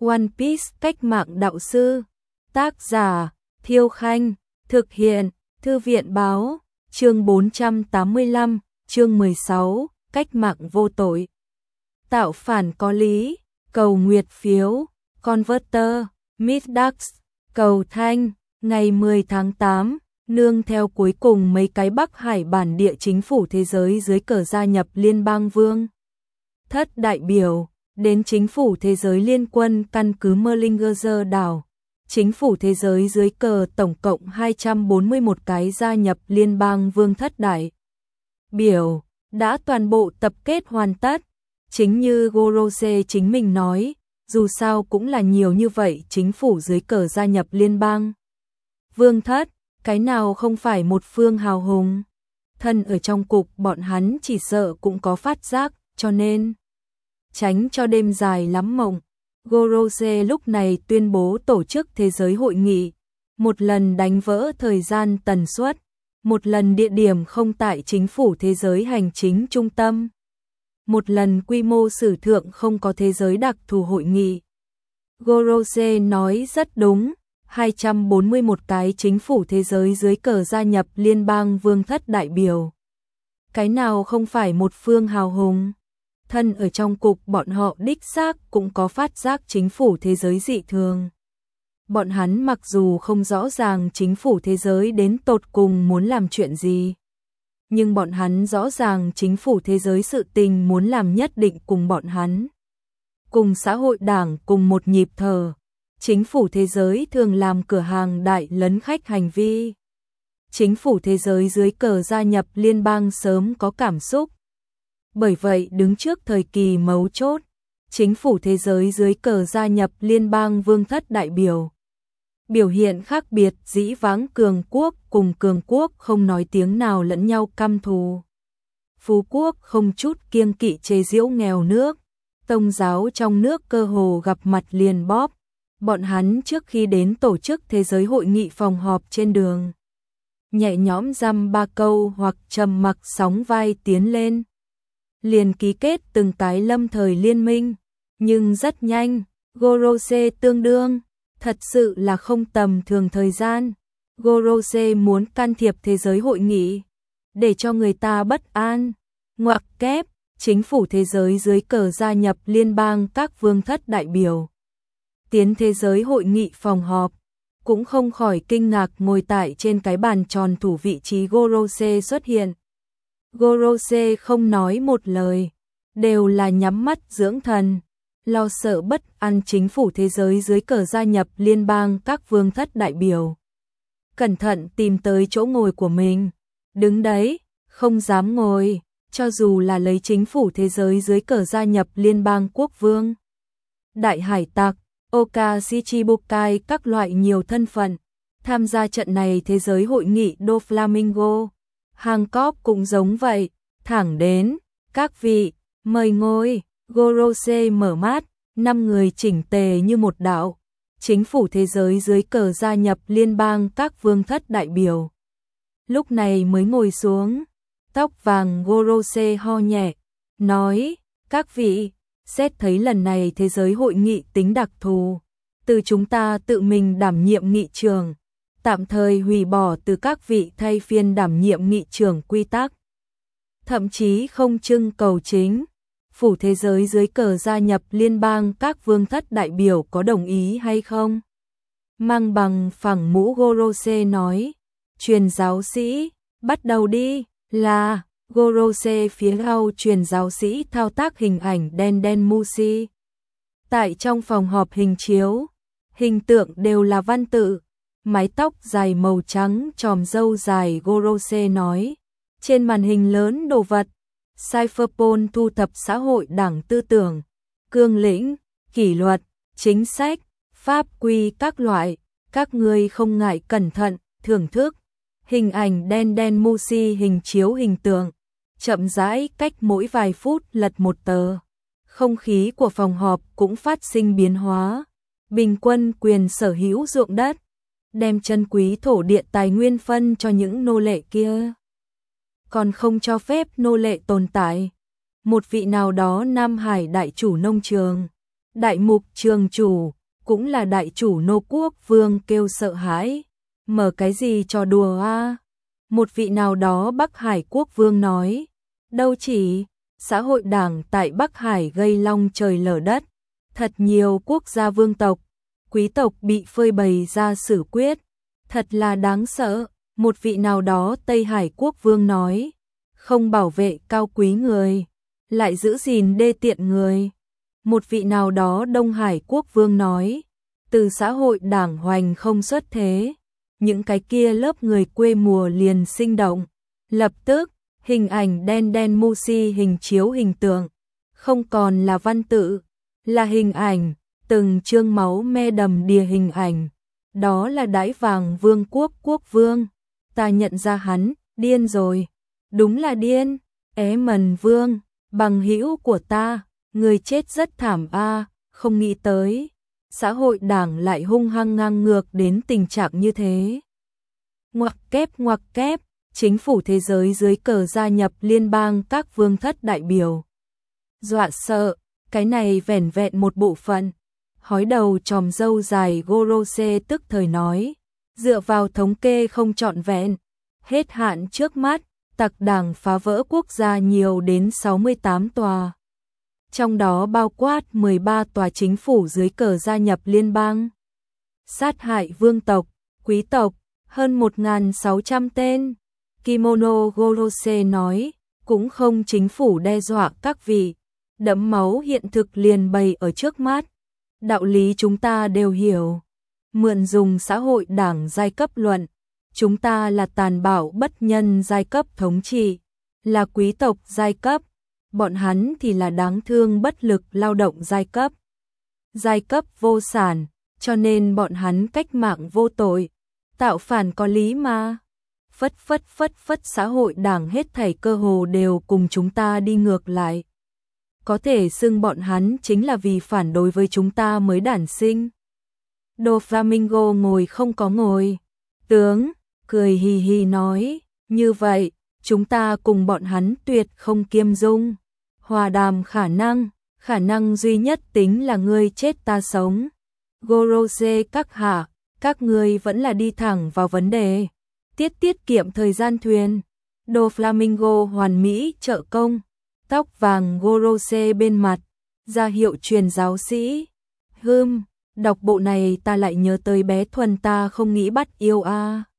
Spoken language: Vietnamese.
One Piece cách mạng đạo sư. Tác giả Thiêu Khanh. Thực hiện Thư viện báo. Chương 485, chương 16, cách mạng vô tội. Tạo phản có lý. Cầu nguyệt phiếu. Converter. Middax. Cầu thanh. Ngày 10 tháng 8, nương theo cuối cùng mấy cái Bắc Hải bản địa chính phủ thế giới dưới cờ gia nhập Liên bang Vương thất đại biểu, đến chính phủ thế giới liên quân căn cứ Merlinger đảo. Chính phủ thế giới dưới cờ tổng cộng 241 cái gia nhập Liên bang Vương thất đại biểu, đã toàn bộ tập kết hoàn tất. Chính như Gorose chính mình nói, dù sao cũng là nhiều như vậy chính phủ dưới cờ gia nhập Liên bang Vương thất, cái nào không phải một phương hào hùng. Thân ở trong cục bọn hắn chỉ sợ cũng có phát giác, cho nên tránh cho đêm dài lắm mộng. Gorose lúc này tuyên bố tổ chức thế giới hội nghị, một lần đánh vỡ thời gian tần suất, một lần địa điểm không tại chính phủ thế giới hành chính trung tâm, một lần quy mô sử thượng không có thế giới đặc thù hội nghị. Gorose nói rất đúng, 241 cái chính phủ thế giới dưới cờ gia nhập Liên bang Vương thất đại biểu. Cái nào không phải một phương hào hùng. Thân ở trong cục bọn họ đích xác cũng có phát giác chính phủ thế giới dị thường. Bọn hắn mặc dù không rõ ràng chính phủ thế giới đến tột cùng muốn làm chuyện gì, nhưng bọn hắn rõ ràng chính phủ thế giới sự tình muốn làm nhất định cùng bọn hắn. Cùng xã hội đảng cùng một nhịp thở, chính phủ thế giới thường làm cửa hàng đại lấn khách hành vi. Chính phủ thế giới dưới cờ gia nhập liên bang sớm có cảm xúc. Bởi vậy đứng trước thời kỳ mấu chốt, chính phủ thế giới dưới cờ gia nhập Liên bang Vương thất đại biểu. Biểu hiện khác biệt dĩ vãng cường quốc cùng cường quốc không nói tiếng nào lẫn nhau căm thù. Phú quốc không chút kiêng kỵ chế giễu nghèo nước, tôn giáo trong nước cơ hồ gặp mặt liền bóp. Bọn hắn trước khi đến tổ chức thế giới hội nghị phòng họp trên đường, nhẹ nhõm dăm ba câu hoặc trầm mặc sóng vai tiến lên, liền ký kết từng cái lâm thời liên minh, nhưng rất nhanh, Gorose tương đương, thật sự là không tầm thường thời gian. Gorose muốn can thiệp thế giới hội nghị, để cho người ta bất an, ngoặc kép, chính phủ thế giới dưới cờ gia nhập liên bang các vương thất đại biểu. Tiến thế giới hội nghị phòng họp, cũng không khỏi kinh ngạc ngồi tại trên cái bàn tròn thủ vị trí Gorose xuất hiện. Gorose không nói một lời, đều là nhắm mắt dưỡng thần, lo sợ bất an chính phủ thế giới dưới cờ gia nhập liên bang các vương thất đại biểu. Cẩn thận tìm tới chỗ ngồi của mình, đứng đấy, không dám ngồi, cho dù là lấy chính phủ thế giới dưới cờ gia nhập liên bang quốc vương. Đại hải tặc, Oka Shichibukai các loại nhiều thân phận, tham gia trận này thế giới hội nghị Do Flamingo. Hancock cũng giống vậy, thẳng đến, các vị, mời ngồi. Gorose mở mắt, 5 người chỉnh tề như một đạo, chính phủ thế giới dưới cờ gia nhập liên bang các vương thất đại biểu. Lúc này mới ngồi xuống, tóc vàng Gorose ho nhẹ, nói, các vị, xét thấy lần này thế giới hội nghị tính đặc thù, từ chúng ta tự mình đảm nhiệm nghị trường, tạm thời hủy bỏ từ các vị thay phiên đảm nhiệm nghị trường quy tắc. Thậm chí không trưng cầu chính phủ thế giới dưới cờ gia nhập liên bang các vương thất đại biểu có đồng ý hay không? Mang bằng phẳng mũ Gorose nói, truyền giáo sĩ, bắt đầu đi, là, Gorose phía sau truyền giáo sĩ thao tác hình ảnh đen đen Mushi. Tại trong phòng họp hình chiếu, hình tượng đều là văn tự, mái tóc dài màu trắng tròm râu dài Gorose nói, trên màn hình lớn đồ vật. Cypherpol thu thập xã hội đảng tư tưởng, cương lĩnh, kỷ luật, chính sách, pháp quy các loại, các ngươi không ngại cẩn thận, thưởng thức. Hình ảnh đen đen Mushi hình chiếu hình tượng, chậm rãi cách mỗi vài phút lật một tờ. Không khí của phòng họp cũng phát sinh biến hóa, bình quân quyền sở hữu ruộng đất, đem chân quý thổ địa tài nguyên phân cho những nô lệ kia. Còn không cho phép nô lệ tồn tại. Một vị nào đó Nam Hải đại chủ nông trường, Đại mục trường chủ, cũng là đại chủ nô quốc vương kêu sợ hãi. Mở cái gì trò đùa a? Một vị nào đó Bắc Hải quốc vương nói. Đâu chỉ, xã hội đảng tại Bắc Hải gây long trời lở đất. Thật nhiều quốc gia vương tộc, quý tộc bị phơi bày ra xử quyết. Thật là đáng sợ, một vị nào đó Tây Hải quốc vương nói. Không bảo vệ cao quý người, lại giữ gìn đê tiện người. Một vị nào đó Đông Hải quốc vương nói. Từ xã hội đảng hoành không xuất thế, những cái kia lớp người quê mùa liền sinh động. Lập tức, hình ảnh đen đen mu si hình chiếu hình tượng, không còn là văn tự, là hình ảnh, từng chương máu me đầm đìa hình ảnh. Đó là Đãi Vàng Vương quốc quốc vương. Ta nhận ra hắn, điên rồi. Đúng là điên. Mần Vương, bằng hữu của ta, người chết rất thảm a, không nghĩ tới. Xã hội đảng lại hung hăng ngang ngược đến tình trạng như thế. Ngoặc kép, chính phủ thế giới dưới cờ gia nhập liên bang các vương thất đại biểu. Dọa sợ, cái này vẻn vẹn một bộ phận. Hói đầu tròm râu dài Gorose tức thời nói, dựa vào thống kê không trọn vẹn, hết hạn trước mắt, tặc đảng phá vỡ quốc gia nhiều đến 68 tòa. Trong đó bao quát 13 tòa chính phủ dưới cờ gia nhập liên bang. Sát hại vương tộc, quý tộc, hơn 1.600 tên. Kimono Gorose nói, cũng không chính phủ đe dọa các vị. Đẫm máu hiện thực liền bày ở trước mắt. Đạo lý chúng ta đều hiểu. Mượn dùng xã hội đảng giai cấp luận. Chúng ta là tàn bạo bất nhân giai cấp thống trị, là quý tộc giai cấp. Bọn hắn thì là đáng thương bất lực lao động giai cấp. Giai cấp vô sản, cho nên bọn hắn cách mạng vô tội. Tạo phản có lý mà. Phất xã hội đảng hết thảy cơ hồ đều cùng chúng ta đi ngược lại. Có thể xưng bọn hắn chính là vì phản đối với chúng ta mới đản sinh. Doflamingo ngồi không có ngồi. Tướng, cười hì hì nói, như vậy, chúng ta cùng bọn hắn tuyệt không kiêm dung. Hòa đàm khả năng duy nhất tính là ngươi chết ta sống. Gorose các hạ, các ngươi vẫn là đi thẳng vào vấn đề. Tiết kiệm thời gian thuyền. Doflamingo hoàn mỹ trợ công. Tóc vàng Gorose bên mặt, ra hiệu truyền giáo sĩ. Đọc bộ này ta lại nhớ tới bé Thuần ta không nghĩ bắt yêu a.